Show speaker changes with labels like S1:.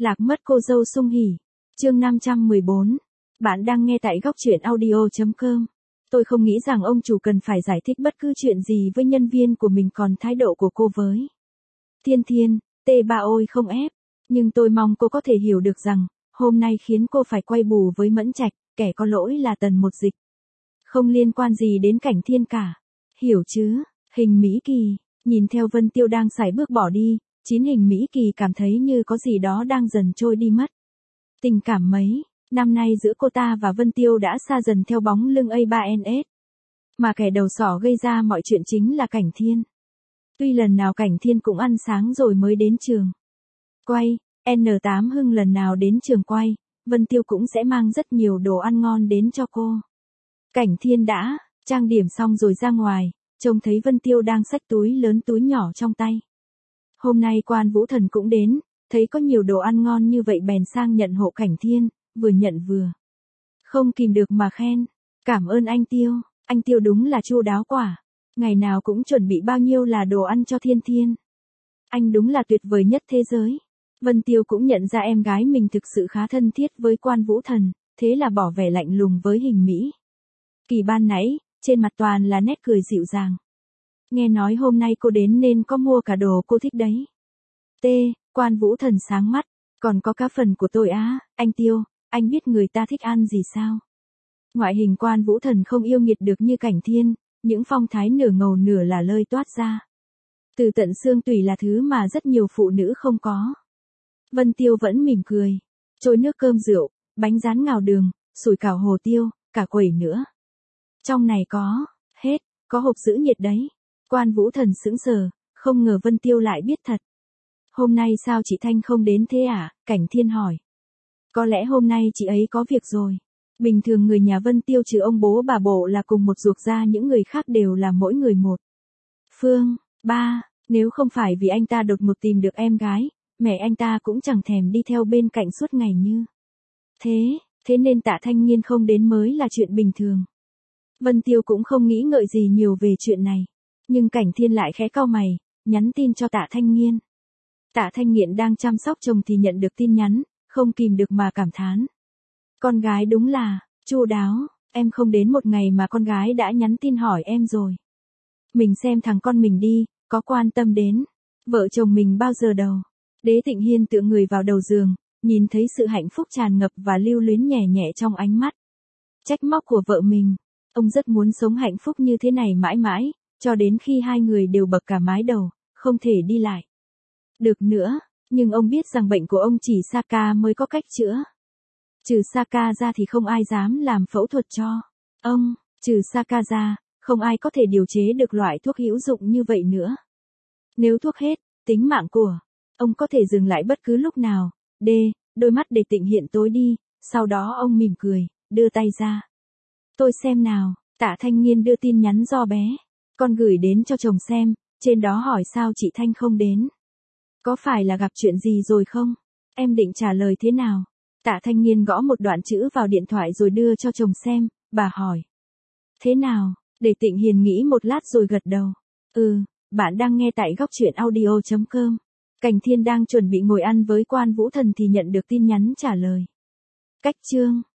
S1: Lạc mất cô dâu sung hỉ. Chương 514. Bạn đang nghe tại góc truyện audio.com. Tôi không nghĩ rằng ông chủ cần phải giải thích bất cứ chuyện gì với nhân viên của mình, còn thái độ của cô với Thiên Thiên, T3 ôi không ép. Nhưng tôi mong cô có thể hiểu được rằng, hôm nay khiến cô phải quay bù với Mẫn Trạch, kẻ có lỗi là Tần Một Dịch. Không liên quan gì đến Cảnh Thiên cả. Hiểu chứ? Hình Mỹ Kỳ, nhìn theo Vân Tiêu đang sải bước bỏ đi, Hình Mỹ Kỳ cảm thấy như có gì đó đang dần trôi đi mất. Tình cảm mấy năm nay giữa cô ta và Vân Tiêu đã xa dần theo bóng lưng A3NS. Mà kẻ đầu sỏ gây ra mọi chuyện chính là Cảnh Thiên. Tuy lần nào Cảnh Thiên cũng ăn sáng rồi mới đến trường quay, N8 Hưng lần nào đến trường quay, Vân Tiêu cũng sẽ mang rất nhiều đồ ăn ngon đến cho cô. Cảnh Thiên đã trang điểm xong rồi ra ngoài, trông thấy Vân Tiêu đang xách túi lớn túi nhỏ trong tay. Hôm nay Quan Vũ Thần cũng đến, thấy có nhiều đồ ăn ngon như vậy bèn sang nhận hộ Cảnh Thiên, vừa nhận vừa không kìm được mà khen. Cảm ơn anh Tiêu đúng là chu đáo quả. Ngày nào cũng chuẩn bị bao nhiêu là đồ ăn cho Thiên Thiên. Anh đúng là tuyệt vời nhất thế giới. Vân Tiêu cũng nhận ra em gái mình thực sự khá thân thiết với Quan Vũ Thần, thế là bỏ vẻ lạnh lùng với Hình Mỹ Kỳ ban nãy, trên mặt toàn là nét cười dịu dàng. Nghe nói hôm nay cô đến nên có mua cả đồ cô thích đấy. Quan Vũ Thần sáng mắt, còn có cả phần của tôi á, anh Tiêu, anh biết người ta thích ăn gì sao? Ngoại hình Quan Vũ Thần không yêu nghiệt được như Cảnh Thiên, những phong thái nửa ngầu nửa là lơi toát ra. Từ tận xương tủy là thứ mà rất nhiều phụ nữ không có. Vân Tiêu vẫn mỉm cười, trôi nước cơm rượu, bánh rán ngào đường, sủi cảo hồ tiêu, cả quẩy nữa. Trong này có hộp giữ nhiệt đấy. Quan Vũ Thần sững sờ, không ngờ Vân Tiêu lại biết thật. Hôm nay sao chị Thanh không đến thế à? Cảnh Thiên hỏi. Có lẽ hôm nay chị ấy có việc rồi. Bình thường người nhà Vân Tiêu trừ ông bố bà bộ là cùng một ruột ra, những người khác đều là mỗi người một phương. Nếu không phải vì anh ta đột ngột tìm được em gái, mẹ anh ta cũng chẳng thèm đi theo bên cạnh suốt ngày như thế nên Tạ Thanh Nghiên không đến mới là chuyện bình thường. Vân Tiêu cũng không nghĩ ngợi gì nhiều về chuyện này. Nhưng Cảnh Thiên lại khẽ cau mày, nhắn tin cho Tạ Thanh Nghiên. Tạ Thanh Nghiên đang chăm sóc chồng thì nhận được tin nhắn, không kìm được mà cảm thán. Con gái đúng là chu đáo, em không đến một ngày mà con gái đã nhắn tin hỏi em rồi. Mình xem thằng con mình đi, có quan tâm đến vợ chồng mình bao giờ đâu. Đế Tịnh Hiên tựa người vào đầu giường, nhìn thấy sự hạnh phúc tràn ngập và lưu luyến nhẹ nhẹ trong ánh mắt trách móc của vợ mình. Ông rất muốn sống hạnh phúc như thế này mãi mãi, cho đến khi hai người đều bậc cả mái đầu, không thể đi lại được nữa. Nhưng ông biết rằng bệnh của ông chỉ Saka mới có cách chữa. Trừ Saka ra thì không ai dám làm phẫu thuật cho ông. Trừ Saka ra, không ai có thể điều chế được loại thuốc hữu dụng như vậy nữa. Nếu thuốc hết, tính mạng của ông có thể dừng lại bất cứ lúc nào. Đôi mắt Đế Tịnh Hiên tối đi, sau đó ông mỉm cười, đưa tay ra. Tôi xem nào. Tạ Thanh Nghiên đưa tin nhắn do bé con gửi đến cho chồng xem, trên đó hỏi sao chị Thanh không đến. Có phải là gặp chuyện gì rồi không? Em định trả lời thế nào? Tạ Thanh Nghiên gõ một đoạn chữ vào điện thoại rồi đưa cho chồng xem, bà hỏi. Thế nào? Đế Tịnh Hiên nghĩ một lát rồi gật đầu. Bạn đang nghe tại góc truyện audio.com. Cảnh Thiên đang chuẩn bị ngồi ăn với Quan Vũ Thần thì nhận được tin nhắn trả lời. Cách chương